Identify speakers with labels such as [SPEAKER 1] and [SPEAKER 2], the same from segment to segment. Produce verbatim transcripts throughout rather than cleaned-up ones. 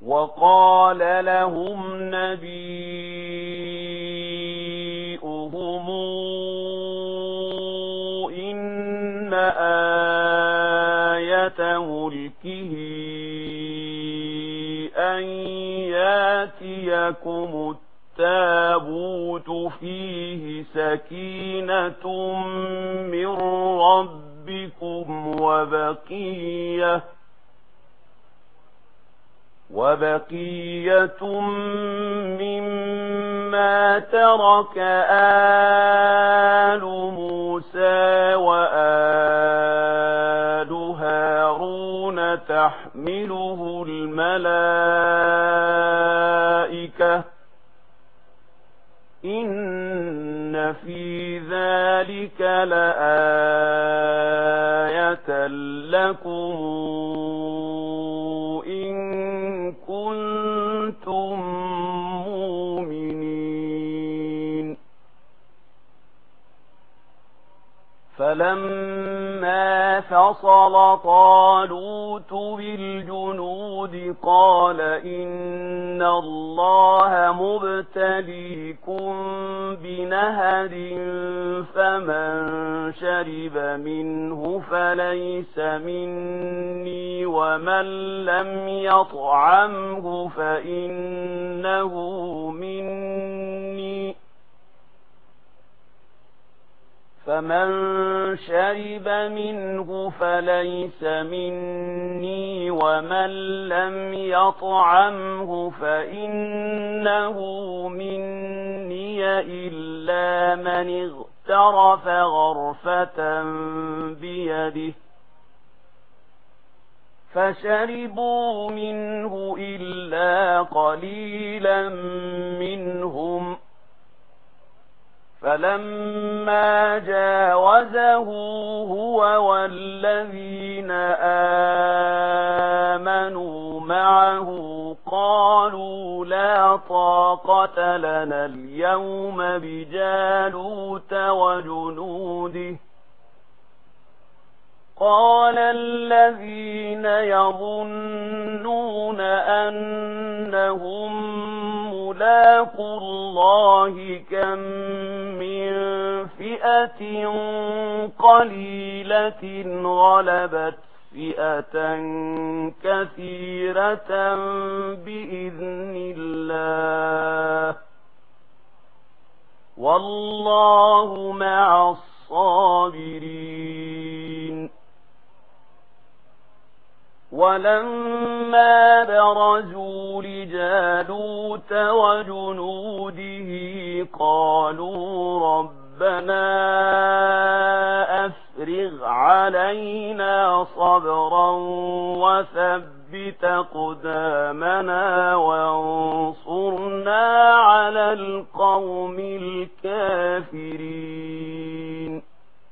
[SPEAKER 1] وقال لهم نبيئهم إن آية ملكه أن ياتيكم التابوت فيه سكينة من ربكم وبقية وبقية مما ترك آل موسى وآل هارون تحمله الملائكة إن في ذلك لآية لكم إن كنتم مؤمنين. فلما فصل طالوت بالجنود قال إن الله مبتليكم بنهر فمن شرب منه فليس مني ومن لم يطعمه فإنه مني فمن شرب منه فليس مني ومن لم يطعمه فإنه مني إلا من اغترف غرفة بيده فشربوا منه إلا قليلا منهم فلما جاوزه هو والذين آمنوا معه قالوا لا طاقة لنا اليوم بجالوت وجنوده قال الذين يظنون أنهم ملاقو الله كم من فئة قليلة غلبت فئة كثيرة بإذن الله والله مع الصابرين. ولما برزوا لجالوت وجنوده قالوا ربنا أفرغ علينا صبرا وثبت أقدامنا وانصرنا على القوم الكافرين.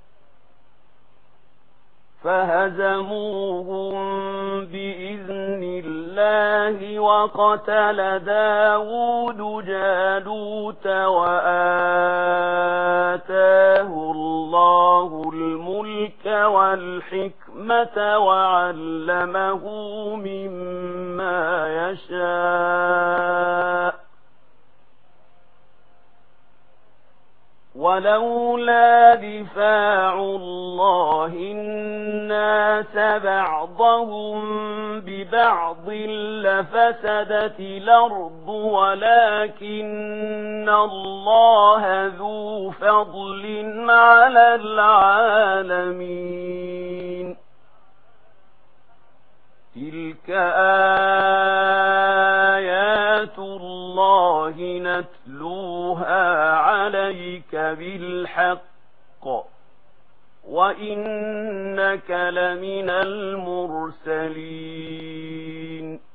[SPEAKER 1] فهزموهم بإذن الله وقتل داود جالوت وآتاه الله الملك والحكمة وعلمه مما يشاء ولولا دفاع الله الناس بعضهم ببعض لفسدت الأرض ولكن الله ذو فضل على العالمين. تلك آيات الله نتلوها عليك بالحق وإنك لمن المرسلين.